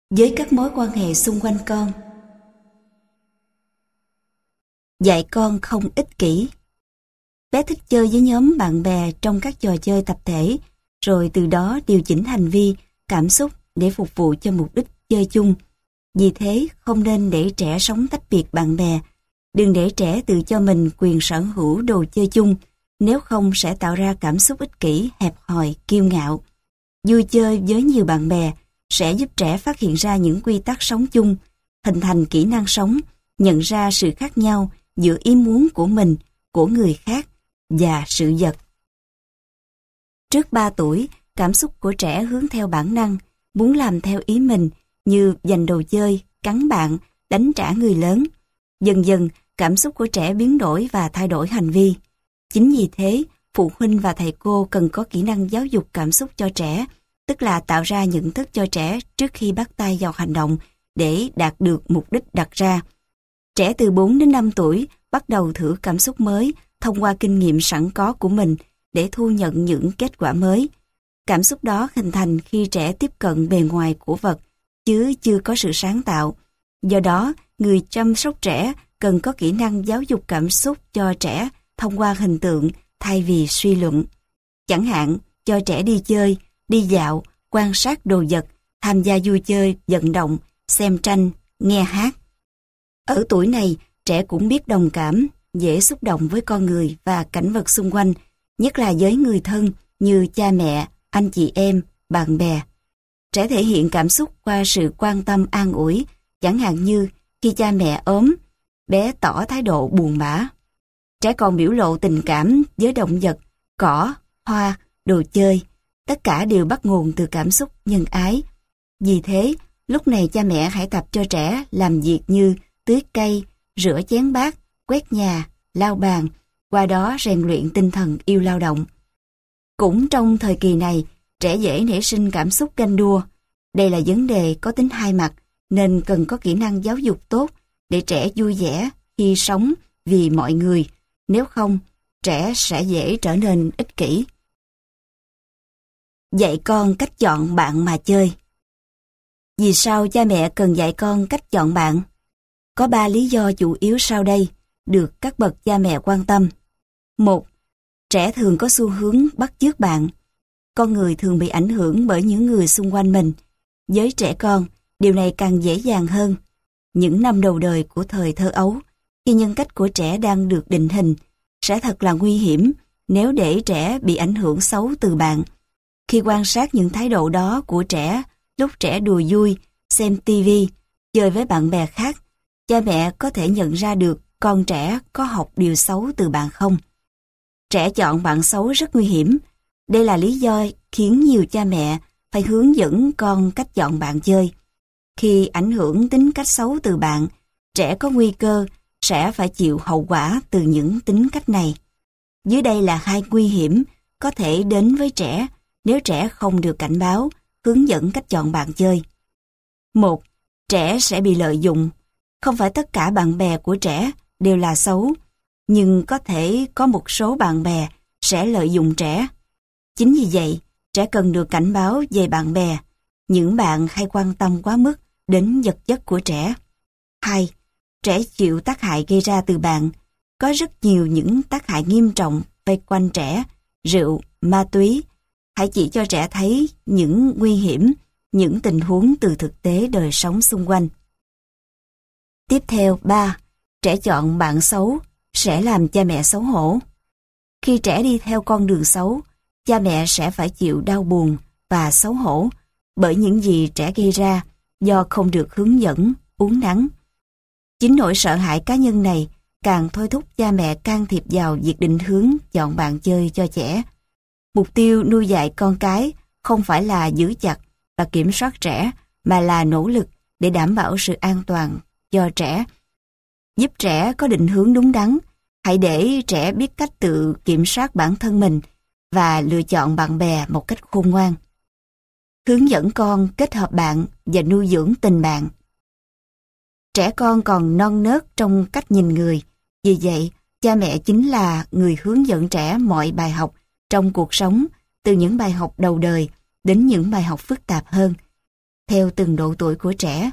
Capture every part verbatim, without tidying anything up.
với các mối quan hệ xung quanh con. Dạy con không ích kỷ. Bé thích chơi với nhóm bạn bè trong các trò chơi tập thể, rồi từ đó điều chỉnh hành vi, cảm xúc để phục vụ cho mục đích chơi chung. Vì thế, không nên để trẻ sống tách biệt bạn bè. Đừng để trẻ tự cho mình quyền sở hữu đồ chơi chung, nếu không sẽ tạo ra cảm xúc ích kỷ, hẹp hòi, kiêu ngạo. Vui chơi với nhiều bạn bè sẽ giúp trẻ phát hiện ra những quy tắc sống chung, hình thành kỹ năng sống, nhận ra sự khác nhau giữa ý muốn của mình, của người khác và sự vật. Trước ba tuổi, cảm xúc của trẻ hướng theo bản năng, muốn làm theo ý mình như giành đồ chơi, cắn bạn, đánh trả người lớn. Dần dần, cảm xúc của trẻ biến đổi và thay đổi hành vi. Chính vì thế, phụ huynh và thầy cô cần có kỹ năng giáo dục cảm xúc cho trẻ, tức là tạo ra nhận thức cho trẻ trước khi bắt tay vào hành động để đạt được mục đích đặt ra. Trẻ từ bốn đến năm tuổi bắt đầu thử cảm xúc mới thông qua kinh nghiệm sẵn có của mình để thu nhận những kết quả mới. Cảm xúc đó hình thành khi trẻ tiếp cận bề ngoài của vật, chứ chưa có sự sáng tạo. Do đó, người chăm sóc trẻ cần có kỹ năng giáo dục cảm xúc cho trẻ thông qua hình tượng thay vì suy luận. Chẳng hạn, cho trẻ đi chơi, đi dạo, quan sát đồ vật, tham gia vui chơi, vận động, xem tranh, nghe hát. Ở tuổi này, trẻ cũng biết đồng cảm, dễ xúc động với con người và cảnh vật xung quanh, nhất là với người thân như cha mẹ, anh chị em, bạn bè. Trẻ thể hiện cảm xúc qua sự quan tâm an ủi, chẳng hạn như khi cha mẹ ốm, bé tỏ thái độ buồn bã. Trẻ còn biểu lộ tình cảm với động vật, cỏ, hoa, đồ chơi. Tất cả đều bắt nguồn từ cảm xúc nhân ái. Vì thế, lúc này cha mẹ hãy tập cho trẻ làm việc như tưới cây, rửa chén bát, quét nhà, lau bàn, qua đó rèn luyện tinh thần yêu lao động. Cũng trong thời kỳ này, trẻ dễ nảy sinh cảm xúc ganh đua. Đây là vấn đề có tính hai mặt, nên cần có kỹ năng giáo dục tốt để trẻ vui vẻ khi sống vì mọi người. Nếu không, trẻ sẽ dễ trở nên ích kỷ. Dạy con cách chọn bạn mà chơi. Vì sao cha mẹ cần dạy con cách chọn bạn? Có ba lý do chủ yếu sau đây được các bậc cha mẹ quan tâm. Một, trẻ thường có xu hướng bắt chước bạn. Con người thường bị ảnh hưởng bởi những người xung quanh mình. Với trẻ con, điều này càng dễ dàng hơn. Những năm đầu đời của thời thơ ấu, khi nhân cách của trẻ đang được định hình, sẽ thật là nguy hiểm nếu để trẻ bị ảnh hưởng xấu từ bạn. Khi quan sát những thái độ đó của trẻ lúc trẻ đùa vui, xem tivi, chơi với bạn bè khác, cha mẹ có thể nhận ra được con trẻ có học điều xấu từ bạn không. Trẻ chọn bạn xấu rất nguy hiểm. Đây là lý do khiến nhiều cha mẹ phải hướng dẫn con cách chọn bạn chơi. Khi ảnh hưởng tính cách xấu từ bạn, trẻ có nguy cơ sẽ phải chịu hậu quả từ những tính cách này. Dưới đây là hai nguy hiểm có thể đến với trẻ nếu trẻ không được cảnh báo, hướng dẫn cách chọn bạn chơi. Một, trẻ sẽ bị lợi dụng. Không phải tất cả bạn bè của trẻ đều là xấu, nhưng có thể có một số bạn bè sẽ lợi dụng trẻ. Chính vì vậy, trẻ cần được cảnh báo về bạn bè, những bạn hay quan tâm quá mức đến vật chất của trẻ. Hai, trẻ chịu tác hại gây ra từ bạn. Có rất nhiều những tác hại nghiêm trọng vây quanh trẻ, rượu, ma túy. Hãy chỉ cho trẻ thấy những nguy hiểm, những tình huống từ thực tế đời sống xung quanh. Tiếp theo, ba, trẻ chọn bạn xấu sẽ làm cha mẹ xấu hổ. Khi trẻ đi theo con đường xấu, cha mẹ sẽ phải chịu đau buồn và xấu hổ bởi những gì trẻ gây ra do không được hướng dẫn, uốn nắn. Chính nỗi sợ hãi cá nhân này càng thôi thúc cha mẹ can thiệp vào việc định hướng chọn bạn chơi cho trẻ. Mục tiêu nuôi dạy con cái không phải là giữ chặt và kiểm soát trẻ, mà là nỗ lực để đảm bảo sự an toàn cho trẻ. Giúp trẻ có định hướng đúng đắn, hãy để trẻ biết cách tự kiểm soát bản thân mình và lựa chọn bạn bè một cách khôn ngoan. Hướng dẫn con kết hợp bạn và nuôi dưỡng tình bạn. Trẻ con còn non nớt trong cách nhìn người, vì vậy cha mẹ chính là người hướng dẫn trẻ mọi bài học trong cuộc sống, từ những bài học đầu đời đến những bài học phức tạp hơn. theo từng độ tuổi của trẻ.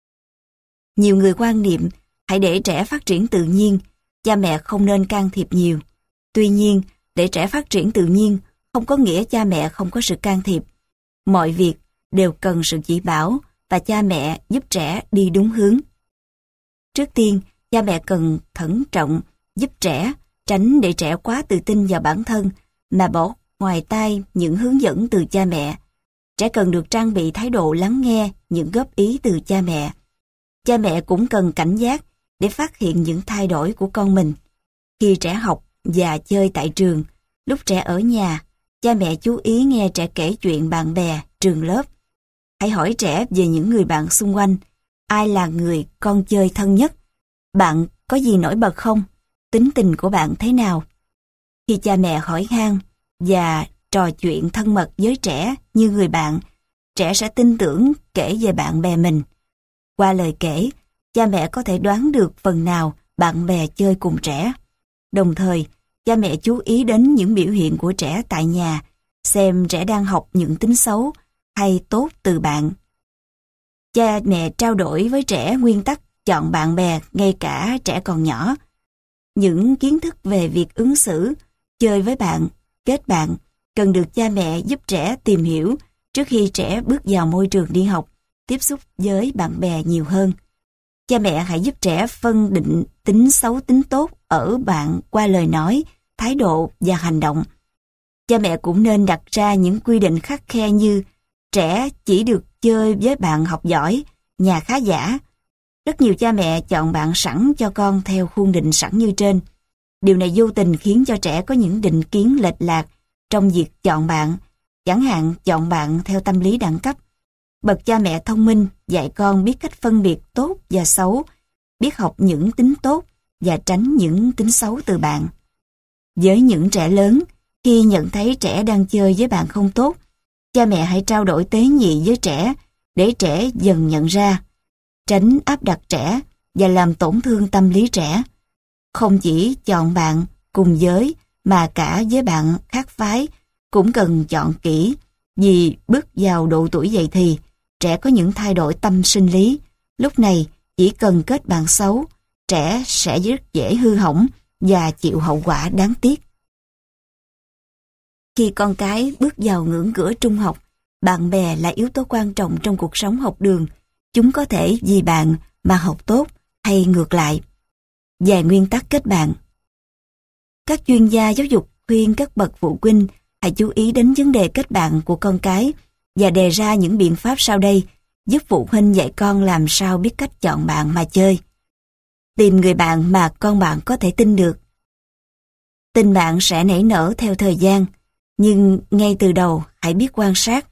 Nhiều người quan niệm hãy để trẻ phát triển tự nhiên, cha mẹ không nên can thiệp nhiều. Tuy nhiên, để trẻ phát triển tự nhiên không có nghĩa cha mẹ không có sự can thiệp. Mọi việc đều cần sự chỉ bảo và cha mẹ giúp trẻ đi đúng hướng. Trước tiên, cha mẹ cần cẩn trọng giúp trẻ, tránh để trẻ quá tự tin vào bản thân mà bỏ ngoài tai những hướng dẫn từ cha mẹ. Trẻ cần được trang bị thái độ lắng nghe những góp ý từ cha mẹ. Cha mẹ cũng cần cảnh giác để phát hiện những thay đổi của con mình. Khi trẻ học và chơi tại trường, lúc trẻ ở nhà, cha mẹ chú ý nghe trẻ kể chuyện bạn bè, trường lớp. Hãy hỏi trẻ về những người bạn xung quanh. Ai là người con chơi thân nhất? Bạn có gì nổi bật không? Tính tình của bạn thế nào? Khi cha mẹ hỏi han và trò chuyện thân mật với trẻ như người bạn, trẻ sẽ tin tưởng kể về bạn bè mình. Qua lời kể, cha mẹ có thể đoán được phần nào bạn bè chơi cùng trẻ. Đồng thời, cha mẹ chú ý đến những biểu hiện của trẻ tại nhà, xem trẻ đang học những tính xấu hay tốt từ bạn. Cha mẹ trao đổi với trẻ nguyên tắc chọn bạn bè ngay cả trẻ còn nhỏ. Những kiến thức về việc ứng xử, chơi với bạn, kết bạn cần được cha mẹ giúp trẻ tìm hiểu trước khi trẻ bước vào môi trường đi học, tiếp xúc với bạn bè nhiều hơn. Cha mẹ hãy giúp trẻ phân định tính xấu tính tốt ở bạn qua lời nói, thái độ và hành động. Cha mẹ cũng nên đặt ra những quy định khắt khe như trẻ chỉ được chơi với bạn học giỏi, nhà khá giả. Rất nhiều cha mẹ chọn bạn sẵn cho con theo khuôn định sẵn như trên. Điều này vô tình khiến cho trẻ có những định kiến lệch lạc trong việc chọn bạn, chẳng hạn chọn bạn theo tâm lý đẳng cấp. Bậc cha mẹ thông minh dạy con biết cách phân biệt tốt và xấu, biết học những tính tốt và tránh những tính xấu từ bạn. Với những trẻ lớn, khi nhận thấy trẻ đang chơi với bạn không tốt, cha mẹ hãy trao đổi tế nhị với trẻ để trẻ dần nhận ra, tránh áp đặt trẻ và làm tổn thương tâm lý trẻ. Không chỉ chọn bạn cùng giới mà cả với bạn khác phái cũng cần chọn kỹ, vì bước vào độ tuổi dậy thì, trẻ có những thay đổi tâm sinh lý. Lúc này chỉ cần kết bạn xấu, trẻ sẽ rất dễ hư hỏng và chịu hậu quả đáng tiếc. Khi con cái bước vào ngưỡng cửa trung học, bạn bè là yếu tố quan trọng trong cuộc sống học đường. Chúng có thể vì bạn mà học tốt hay ngược lại. Vài nguyên tắc kết bạn. Các chuyên gia giáo dục khuyên các bậc phụ huynh hãy chú ý đến vấn đề kết bạn của con cái và đề ra những biện pháp sau đây giúp phụ huynh dạy con làm sao biết cách chọn bạn mà chơi. Tìm người bạn mà con bạn có thể tin được. Tình bạn sẽ nảy nở theo thời gian, nhưng ngay từ đầu hãy biết quan sát.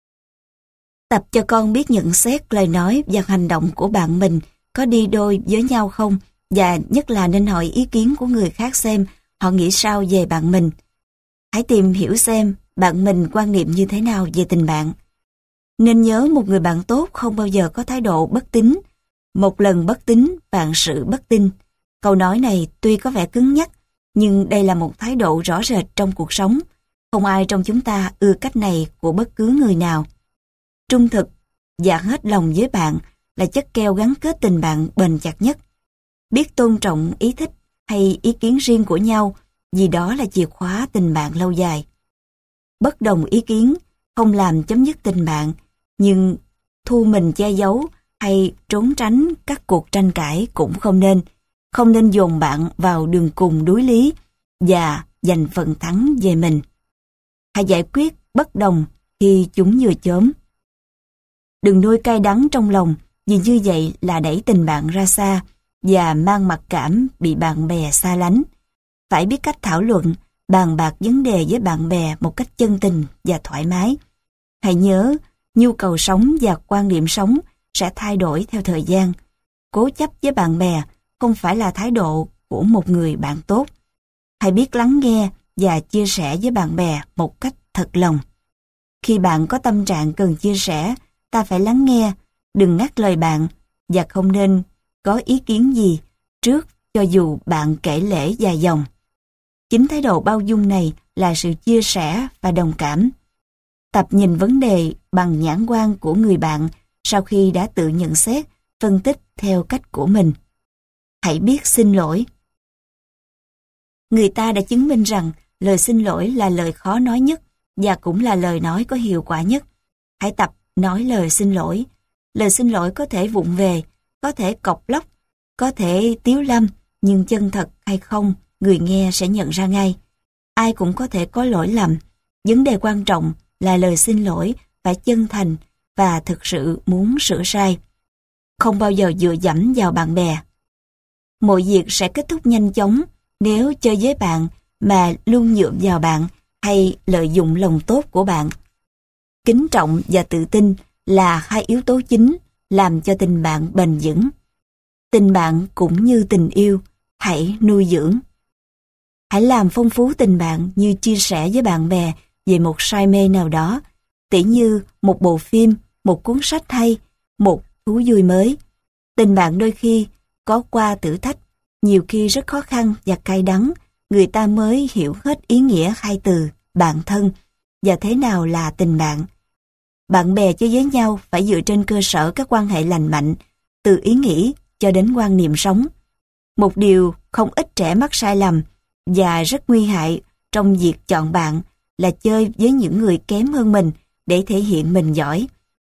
Tập cho con biết nhận xét lời nói và hành động của bạn mình có đi đôi với nhau không, và nhất là nên hỏi ý kiến của người khác xem họ nghĩ sao về bạn mình. Hãy tìm hiểu xem bạn mình quan niệm như thế nào về tình bạn. Nên nhớ một người bạn tốt không bao giờ có thái độ bất tín. Một lần bất tín, vạn sự bất tin. Câu nói này tuy có vẻ cứng nhắc, nhưng đây là một thái độ rõ rệt trong cuộc sống. Không ai trong chúng ta ưa cách này của bất cứ người nào. Trung thực và hết lòng với bạn là chất keo gắn kết tình bạn bền chặt nhất. Biết tôn trọng ý thích hay ý kiến riêng của nhau, vì đó là chìa khóa tình bạn lâu dài. Bất đồng ý kiến không làm chấm dứt tình bạn, nhưng thu mình che giấu hay trốn tránh các cuộc tranh cãi cũng không nên. Không nên dồn bạn vào đường cùng đối lý và giành phần thắng về mình. Hãy giải quyết bất đồng khi chúng vừa chớm. Đừng nuôi cay đắng trong lòng, vì như vậy là đẩy tình bạn ra xa và mang mặc cảm bị bạn bè xa lánh. Phải biết cách thảo luận, bàn bạc vấn đề với bạn bè một cách chân tình và thoải mái. Hãy nhớ, nhu cầu sống và quan điểm sống sẽ thay đổi theo thời gian. Cố chấp với bạn bè không phải là thái độ của một người bạn tốt. Hãy biết lắng nghe và chia sẻ với bạn bè một cách thật lòng. Khi bạn có tâm trạng cần chia sẻ, ta phải lắng nghe, đừng ngắt lời bạn và không nên có ý kiến gì trước cho dù bạn kể lể dài dòng. Chính thái độ bao dung này là sự chia sẻ và đồng cảm. Tập nhìn vấn đề bằng nhãn quan của người bạn sau khi đã tự nhận xét, phân tích theo cách của mình. Hãy biết xin lỗi. Người ta đã chứng minh rằng lời xin lỗi là lời khó nói nhất và cũng là lời nói có hiệu quả nhất. Hãy tập nói lời xin lỗi. Lời xin lỗi có thể vụng về, có thể cộc lốc, có thể tiếu lâm, nhưng chân thật hay không, người nghe sẽ nhận ra ngay. Ai cũng có thể có lỗi lầm. Vấn đề quan trọng là lời xin lỗi phải chân thành và thực sự muốn sửa sai. Không bao giờ dựa dẫm vào bạn bè. Mọi việc sẽ kết thúc nhanh chóng nếu chơi với bạn mà luôn dựa vào bạn hay lợi dụng lòng tốt của bạn. Kính trọng và tự tin là hai yếu tố chính làm cho tình bạn bền vững. Tình bạn cũng như tình yêu, hãy nuôi dưỡng. Hãy làm phong phú tình bạn như chia sẻ với bạn bè về một say mê nào đó, tỉ như một bộ phim, một cuốn sách hay, một thú vui mới. Tình bạn đôi khi có qua thử thách, nhiều khi rất khó khăn và cay đắng, người ta mới hiểu hết ý nghĩa hai từ bạn thân và thế nào là tình bạn. Bạn bè chơi với nhau phải dựa trên cơ sở các quan hệ lành mạnh, từ ý nghĩ cho đến quan niệm sống. Một điều không ít trẻ mắc sai lầm và rất nguy hại trong việc chọn bạn là chơi với những người kém hơn mình để thể hiện mình giỏi.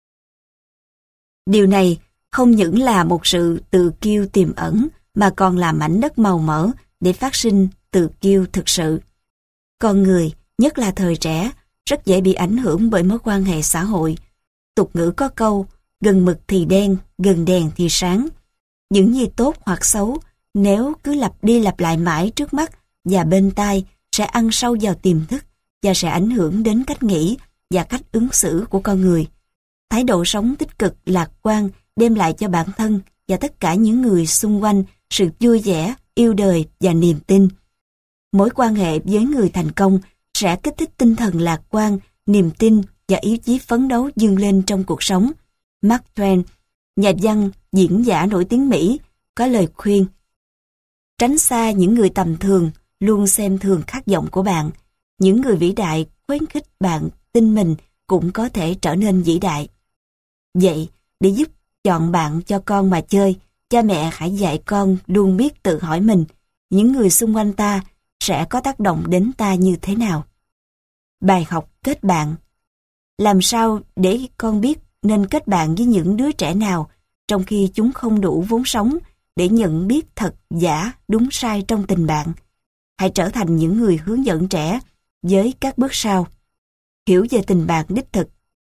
Điều này không những là một sự tự kiêu tiềm ẩn mà còn là mảnh đất màu mỡ để phát sinh tự kiêu thực sự. Con người, nhất là thời trẻ, rất dễ bị ảnh hưởng bởi mối quan hệ xã hội. Tục ngữ có câu, gần mực thì đen, gần đèn thì sáng. Những gì tốt hoặc xấu, nếu cứ lặp đi lặp lại mãi trước mắt và bên tai, sẽ ăn sâu vào tiềm thức và sẽ ảnh hưởng đến cách nghĩ và cách ứng xử của con người. Thái độ sống tích cực, lạc quan đem lại cho bản thân và tất cả những người xung quanh sự vui vẻ, yêu đời và niềm tin. Mối quan hệ với người thành công sẽ kích thích tinh thần lạc quan, niềm tin và ý chí phấn đấu vươn lên trong cuộc sống. Mark Twain, nhà văn, diễn giả nổi tiếng Mỹ, có lời khuyên: tránh xa những người tầm thường, luôn xem thường khát vọng của bạn. Những người vĩ đại khuyến khích bạn tin mình cũng có thể trở nên vĩ đại. Vậy, để giúp chọn bạn cho con mà chơi, cha mẹ hãy dạy con luôn biết tự hỏi mình, những người xung quanh ta sẽ có tác động đến ta như thế nào. Bài học kết bạn. Làm sao để con biết nên kết bạn với những đứa trẻ nào trong khi chúng không đủ vốn sống để nhận biết thật giả, đúng sai trong tình bạn. Hãy trở thành những người hướng dẫn trẻ với các bước sau. Hiểu về tình bạn đích thực.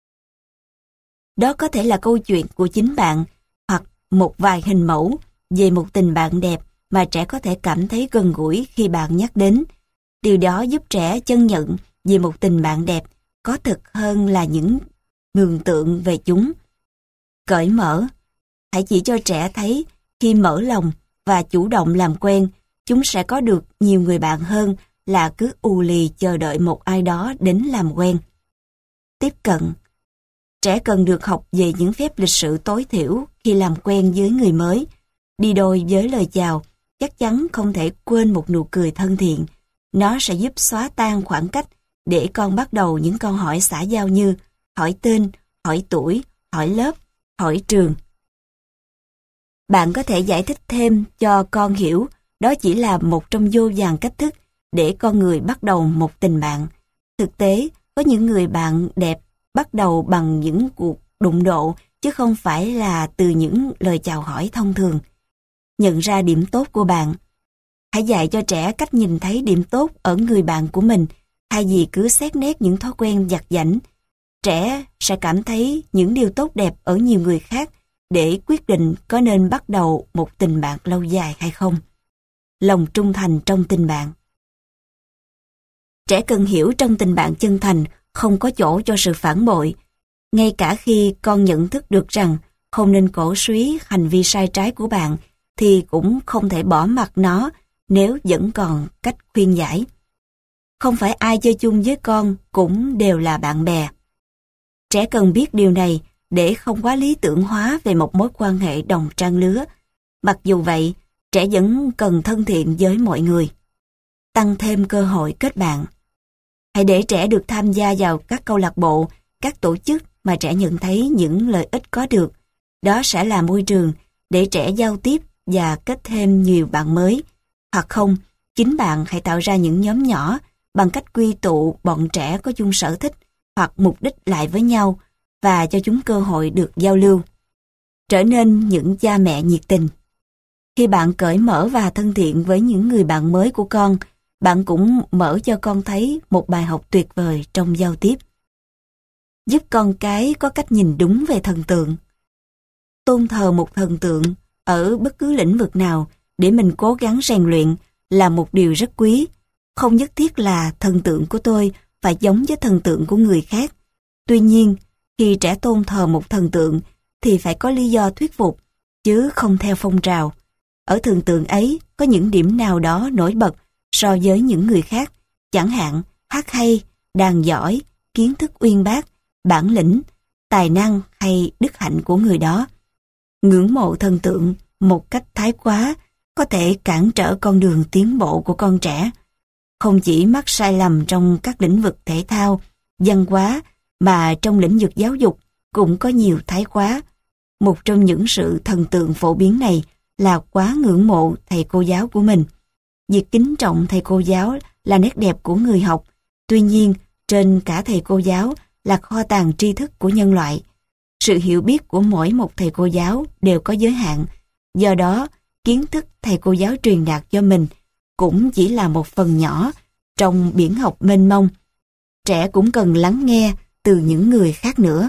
Đó có thể là câu chuyện của chính bạn hoặc một vài hình mẫu về một tình bạn đẹp mà trẻ có thể cảm thấy gần gũi khi bạn nhắc đến. Điều đó giúp trẻ chân nhận về một tình bạn đẹp có thực hơn là những mường tượng về chúng. Cởi mở. Hãy chỉ cho trẻ thấy khi mở lòng và chủ động làm quen, chúng sẽ có được nhiều người bạn hơn là cứ ù lì chờ đợi một ai đó đến làm quen. Tiếp cận. Trẻ cần được học về những phép lịch sự tối thiểu khi làm quen với người mới. Đi đôi với lời chào, chắc chắn không thể quên một nụ cười thân thiện. Nó sẽ giúp xóa tan khoảng cách để con bắt đầu những câu hỏi xã giao như hỏi tên, hỏi tuổi, hỏi lớp, hỏi trường. Bạn có thể giải thích thêm cho con hiểu đó chỉ là một trong vô vàn cách thức để con người bắt đầu một tình bạn. Thực tế, có những người bạn đẹp bắt đầu bằng những cuộc đụng độ chứ không phải là từ những lời chào hỏi thông thường. Nhận ra điểm tốt của bạn. Hãy dạy cho trẻ cách nhìn thấy điểm tốt ở người bạn của mình thay vì cứ xét nét những thói quen vặt vãnh. Trẻ sẽ cảm thấy những điều tốt đẹp ở nhiều người khác để quyết định có nên bắt đầu một tình bạn lâu dài hay không. Lòng trung thành trong tình bạn. Trẻ cần hiểu trong tình bạn chân thành không có chỗ cho sự phản bội. Ngay cả khi con nhận thức được rằng không nên cổ suý hành vi sai trái của bạn thì cũng không thể bỏ mặc nó nếu vẫn còn cách khuyên giải. Không phải ai chơi chung với con cũng đều là bạn bè. Trẻ cần biết điều này để không quá lý tưởng hóa về một mối quan hệ đồng trang lứa. Mặc dù vậy, trẻ vẫn cần thân thiện với mọi người. Tăng thêm cơ hội kết bạn. Hãy để trẻ được tham gia vào các câu lạc bộ, các tổ chức mà trẻ nhận thấy những lợi ích có được. Đó sẽ là môi trường để trẻ giao tiếp và kết thêm nhiều bạn mới. Hoặc không, chính bạn hãy tạo ra những nhóm nhỏ bằng cách quy tụ bọn trẻ có chung sở thích hoặc mục đích lại với nhau và cho chúng cơ hội được giao lưu. Trở nên những cha mẹ nhiệt tình. Khi bạn cởi mở và thân thiện với những người bạn mới của con, bạn cũng mở cho con thấy một bài học tuyệt vời trong giao tiếp. Giúp con cái có cách nhìn đúng về thần tượng. Tôn thờ một thần tượng ở bất cứ lĩnh vực nào để mình cố gắng rèn luyện là một điều rất quý. Không nhất thiết là thần tượng của tôi phải giống với thần tượng của người khác. Tuy nhiên, khi trẻ tôn thờ một thần tượng thì phải có lý do thuyết phục, chứ không theo phong trào. Ở thần tượng ấy có những điểm nào đó nổi bật so với những người khác, chẳng hạn hát hay, đàn giỏi, kiến thức uyên bác, bản lĩnh, tài năng hay đức hạnh của người đó. Ngưỡng mộ thần tượng một cách thái quá có thể cản trở con đường tiến bộ của con trẻ. Không chỉ mắc sai lầm trong các lĩnh vực thể thao, văn hóa, mà trong lĩnh vực giáo dục cũng có nhiều thái quá. Một trong những sự thần tượng phổ biến này là quá ngưỡng mộ thầy cô giáo của mình. Việc kính trọng thầy cô giáo là nét đẹp của người học. Tuy nhiên, trên cả thầy cô giáo là kho tàng tri thức của nhân loại. Sự hiểu biết của mỗi một thầy cô giáo đều có giới hạn. Do đó, kiến thức thầy cô giáo truyền đạt cho mình cũng chỉ là một phần nhỏ trong biển học mênh mông. Trẻ cũng cần lắng nghe từ những người khác nữa.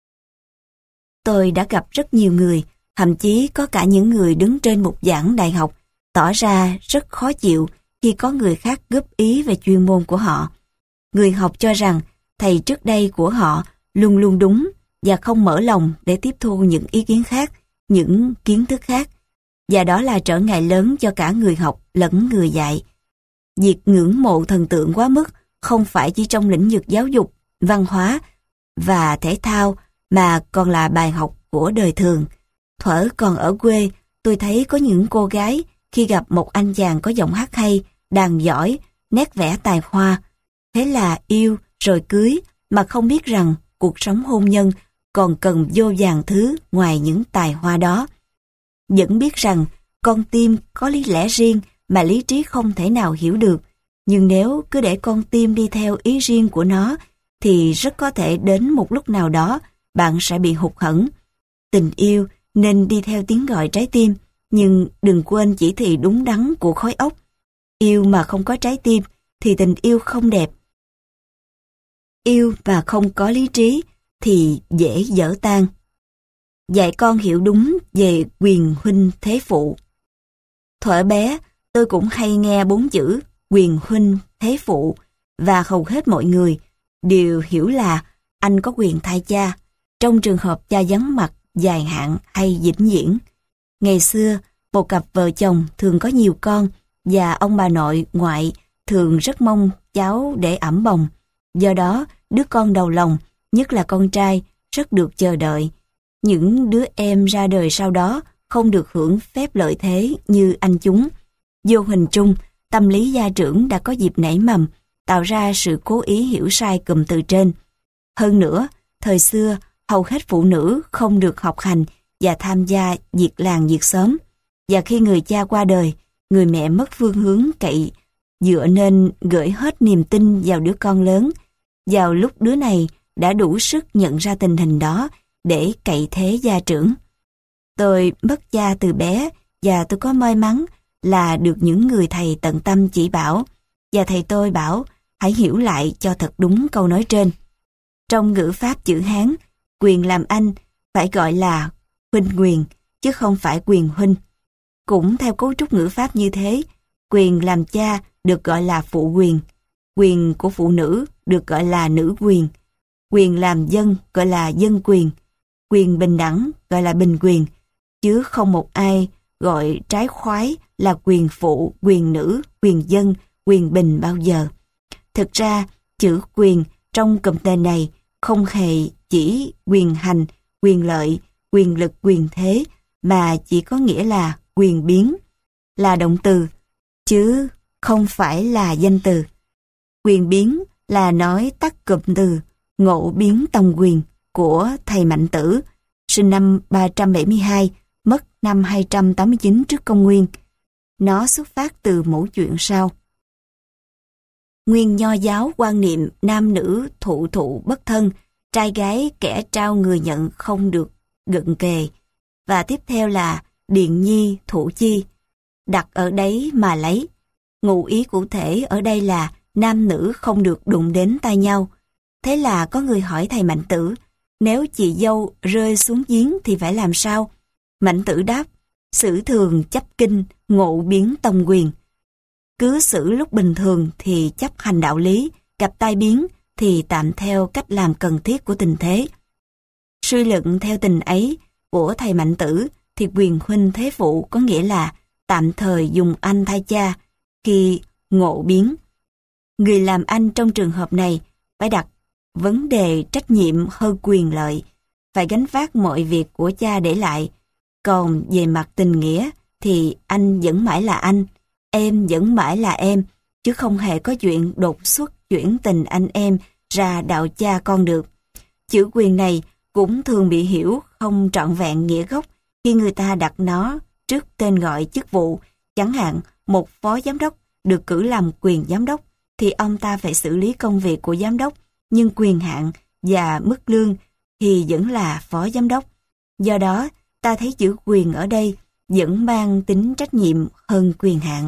Tôi đã gặp rất nhiều người, thậm chí có cả những người đứng trên bục giảng đại học, tỏ ra rất khó chịu khi có người khác góp ý về chuyên môn của họ. Người học cho rằng thầy trước đây của họ luôn luôn đúng và không mở lòng để tiếp thu những ý kiến khác, những kiến thức khác. Và đó là trở ngại lớn cho cả người học lẫn người dạy. Việc ngưỡng mộ thần tượng quá mức không phải chỉ trong lĩnh vực giáo dục, văn hóa và thể thao mà còn là bài học của đời thường. Thuở còn ở quê, tôi thấy có những cô gái khi gặp một anh chàng có giọng hát hay, đàn giỏi, nét vẽ tài hoa, thế là yêu rồi cưới mà không biết rằng cuộc sống hôn nhân còn cần vô vàn thứ ngoài những tài hoa đó. Vẫn biết rằng con tim có lý lẽ riêng mà lý trí không thể nào hiểu được, nhưng nếu cứ để con tim đi theo ý riêng của nó thì rất có thể đến một lúc nào đó bạn sẽ bị hụt hẫng. Tình yêu nên đi theo tiếng gọi trái tim, nhưng đừng quên chỉ thị đúng đắn của khối óc. Yêu mà không có trái tim thì tình yêu không đẹp. Yêu mà không có lý trí thì dễ dở tan. Dạy con hiểu đúng về quyền huynh thế phụ. Thuở bé, tôi cũng hay nghe bốn chữ quyền huynh thế phụ, và hầu hết mọi người đều hiểu là anh có quyền thay cha, trong trường hợp cha vắng mặt dài hạn hay vĩnh viễn. Ngày xưa, một cặp vợ chồng thường có nhiều con và ông bà nội ngoại thường rất mong cháu để ẵm bồng. Do đó, đứa con đầu lòng, nhất là con trai, rất được chờ đợi. Những đứa em ra đời sau đó không được hưởng phép lợi thế như anh chúng. Vô hình chung, tâm lý gia trưởng đã có dịp nảy mầm, tạo ra sự cố ý hiểu sai cụm từ trên. Hơn nữa, thời xưa, hầu hết phụ nữ không được học hành và tham gia việc làng việc xóm. Và khi người cha qua đời, người mẹ mất phương hướng cậy, dựa nên gửi hết niềm tin vào đứa con lớn. Vào lúc đứa này đã đủ sức nhận ra tình hình đó để cậy thế gia trưởng. Tôi mất cha từ bé và tôi có may mắn là được những người thầy tận tâm chỉ bảo, và thầy tôi bảo hãy hiểu lại cho thật đúng câu nói trên. Trong ngữ pháp chữ Hán, quyền làm anh phải gọi là huynh quyền, chứ không phải quyền huynh. Cũng theo cấu trúc ngữ pháp như thế, quyền làm cha được gọi là phụ quyền, quyền của phụ nữ được gọi là nữ quyền, quyền làm dân gọi là dân quyền, quyền bình đẳng gọi là bình quyền, chứ không một ai gọi trái khoái là quyền phụ, quyền nữ, quyền dân, quyền bình bao giờ. Thực ra, chữ quyền trong cụm tên này không hề chỉ quyền hành, quyền lợi, quyền lực, quyền thế, mà chỉ có nghĩa là quyền biến, là động từ, chứ không phải là danh từ. Quyền biến là nói tắt cụm từ ngộ biến tông quyền, của thầy Mạnh Tử, sinh năm ba trăm bảy mươi hai, mất năm hai trăm tám mươi chín trước công nguyên. Nó xuất phát từ mẫu chuyện sau. Nguyên Nho giáo quan niệm nam nữ thụ thụ bất thân, trai gái kẻ trao người nhận không được gận kề. Và tiếp theo là điện nhi thủ chi, đặt ở đấy mà lấy. Ngụ ý cụ thể ở đây là nam nữ không được đụng đến tay nhau. Thế là có người hỏi thầy Mạnh Tử, nếu chị dâu rơi xuống giếng thì phải làm sao? Mạnh Tử đáp, xử thường chấp kinh, ngộ biến tông quyền. Cứ xử lúc bình thường thì chấp hành đạo lý, gặp tai biến thì tạm theo cách làm cần thiết của tình thế. Suy luận theo tình ấy của thầy Mạnh Tử thì quyền huynh thế phụ có nghĩa là tạm thời dùng anh thay cha khi ngộ biến. Người làm anh trong trường hợp này phải đặt vấn đề trách nhiệm hơn quyền lợi, phải gánh vác mọi việc của cha để lại. Còn về mặt tình nghĩa thì anh vẫn mãi là anh, em vẫn mãi là em, chứ không hề có chuyện đột xuất chuyển tình anh em ra đạo cha con được. Chữ quyền này cũng thường bị hiểu không trọn vẹn nghĩa gốc khi người ta đặt nó trước tên gọi chức vụ. Chẳng hạn, một phó giám đốc được cử làm quyền giám đốc thì ông ta phải xử lý công việc của giám đốc, nhưng quyền hạn và mức lương thì vẫn là phó giám đốc. Do đó, ta thấy chữ quyền ở đây vẫn mang tính trách nhiệm hơn quyền hạn.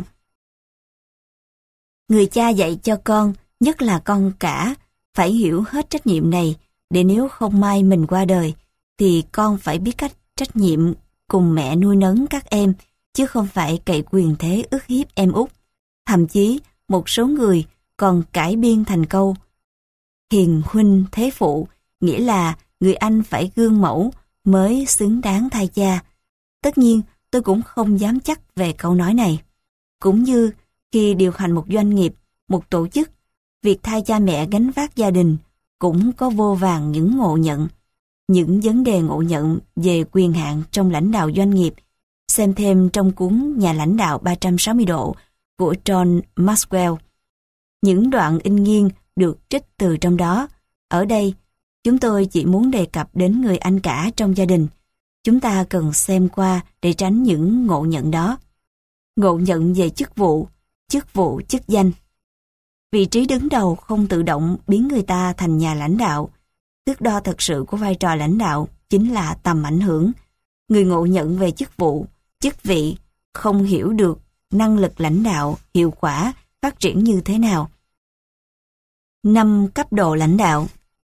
Người cha dạy cho con, nhất là con cả, phải hiểu hết trách nhiệm này, để nếu không may mình qua đời, thì con phải biết cách trách nhiệm cùng mẹ nuôi nấng các em, chứ không phải cậy quyền thế ức hiếp em út. Thậm chí, một số người còn cải biên thành câu hiền huynh thế phụ, nghĩa là người anh phải gương mẫu mới xứng đáng thay cha. Tất nhiên, tôi cũng không dám chắc về câu nói này. Cũng như khi điều hành một doanh nghiệp, một tổ chức, việc thay cha mẹ gánh vác gia đình cũng có vô vàn những ngộ nhận. Những vấn đề ngộ nhận về quyền hạn trong lãnh đạo doanh nghiệp, xem thêm trong cuốn Nhà lãnh đạo ba trăm sáu mươi độ của John Maxwell. Những đoạn in nghiêng được trích từ trong đó. Ở đây, chúng tôi chỉ muốn đề cập đến người anh cả trong gia đình. Chúng ta cần xem qua để tránh những ngộ nhận đó. Ngộ nhận về chức vụ, chức vụ chức danh. Vị trí đứng đầu không tự động biến người ta thành nhà lãnh đạo. Thước đo thật sự của vai trò lãnh đạo chính là tầm ảnh hưởng. Người ngộ nhận về chức vụ, chức vị không hiểu được năng lực lãnh đạo, hiệu quả, phát triển như thế nào. Năm cấp độ lãnh đạo.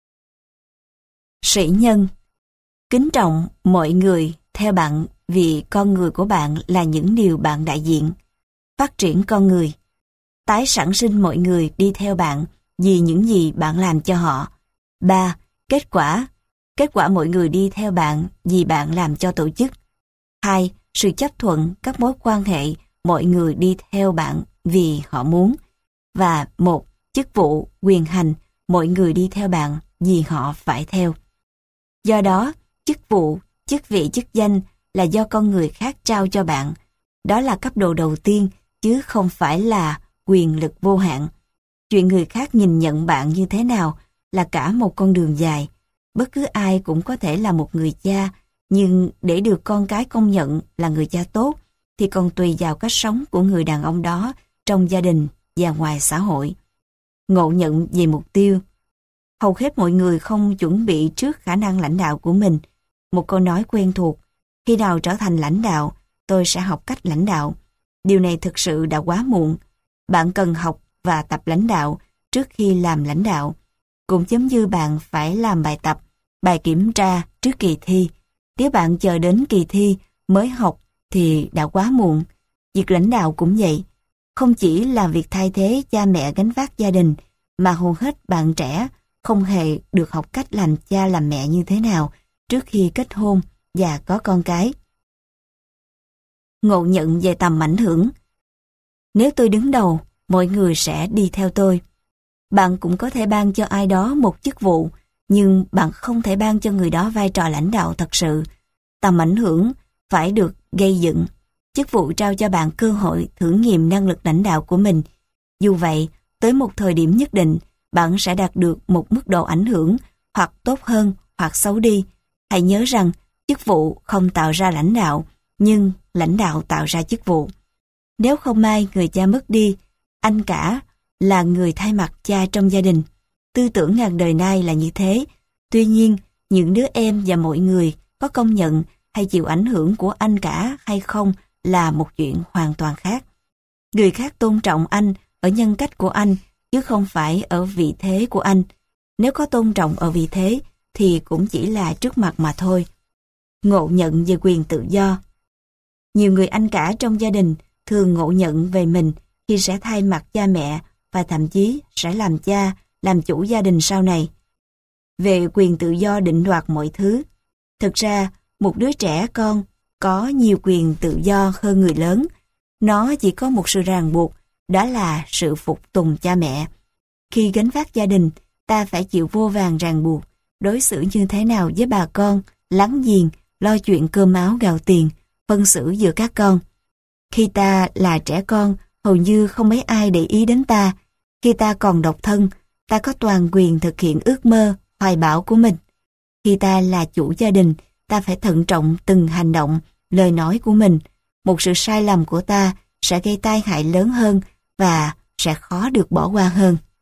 Sĩ nhân. Kính trọng mọi người theo bạn vì con người của bạn là những điều bạn đại diện. Phát triển con người. Tái sản sinh mọi người đi theo bạn vì những gì bạn làm cho họ. ba. Kết quả. Kết quả mọi người đi theo bạn vì bạn làm cho tổ chức. hai. Sự chấp thuận các mối quan hệ mọi người đi theo bạn vì họ muốn. Và một. Chức vụ, quyền hành mọi người đi theo bạn vì họ phải theo. Do đó, chức vụ, chức vị, chức danh là do con người khác trao cho bạn. Đó là cấp độ đầu tiên, chứ không phải là quyền lực vô hạn. Chuyện người khác nhìn nhận bạn như thế nào là cả một con đường dài. Bất cứ ai cũng có thể là một người cha, nhưng để được con cái công nhận là người cha tốt, thì còn tùy vào cách sống của người đàn ông đó trong gia đình và ngoài xã hội. Ngộ nhận về mục tiêu. Hầu hết mọi người không chuẩn bị trước khả năng lãnh đạo của mình. Một câu nói quen thuộc, khi nào trở thành lãnh đạo, tôi sẽ học cách lãnh đạo. Điều này thực sự đã quá muộn. Bạn cần học và tập lãnh đạo trước khi làm lãnh đạo. Cũng giống như bạn phải làm bài tập, bài kiểm tra trước kỳ thi. Nếu bạn chờ đến kỳ thi mới học thì đã quá muộn. Việc lãnh đạo cũng vậy. Không chỉ là việc thay thế cha mẹ gánh vác gia đình, mà hầu hết bạn trẻ không hề được học cách làm cha làm mẹ như thế nào trước khi kết hôn và có con cái. Ngộ nhận về tầm ảnh hưởng. Nếu tôi đứng đầu, mọi người sẽ đi theo tôi. Bạn cũng có thể ban cho ai đó một chức vụ, nhưng bạn không thể ban cho người đó vai trò lãnh đạo thật sự. Tầm ảnh hưởng phải được gây dựng. Chức vụ trao cho bạn cơ hội thử nghiệm năng lực lãnh đạo của mình. Dù vậy, tới một thời điểm nhất định, bạn sẽ đạt được một mức độ ảnh hưởng hoặc tốt hơn hoặc xấu đi, hãy nhớ rằng chức vụ không tạo ra lãnh đạo, nhưng lãnh đạo tạo ra chức vụ. Nếu không may người cha mất đi, anh cả là người thay mặt cha trong gia đình. Tư tưởng ngàn đời nay là như thế. Tuy nhiên, những đứa em và mọi người có công nhận hay chịu ảnh hưởng của anh cả hay không là một chuyện hoàn toàn khác. Người khác tôn trọng anh ở nhân cách của anh, chứ không phải ở vị thế của anh. Nếu có tôn trọng ở vị thế, thì cũng chỉ là trước mặt mà thôi. Ngộ nhận về quyền tự do. Nhiều người anh cả trong gia đình thường ngộ nhận về mình khi sẽ thay mặt cha mẹ và thậm chí sẽ làm cha, làm chủ gia đình sau này. Về quyền tự do định đoạt mọi thứ, thực ra một đứa trẻ con có nhiều quyền tự do hơn người lớn. Nó chỉ có một sự ràng buộc, đó là sự phục tùng cha mẹ. Khi gánh vác gia đình, ta phải chịu vô vàn ràng buộc, đối xử như thế nào với bà con, láng giềng, lo chuyện cơm áo gạo tiền, phân xử giữa các con. Khi ta là trẻ con, hầu như không mấy ai để ý đến ta. Khi ta còn độc thân, ta có toàn quyền thực hiện ước mơ, hoài bão của mình. Khi ta là chủ gia đình, ta phải thận trọng từng hành động, lời nói của mình. Một sự sai lầm của ta sẽ gây tai hại lớn hơn và sẽ khó được bỏ qua hơn.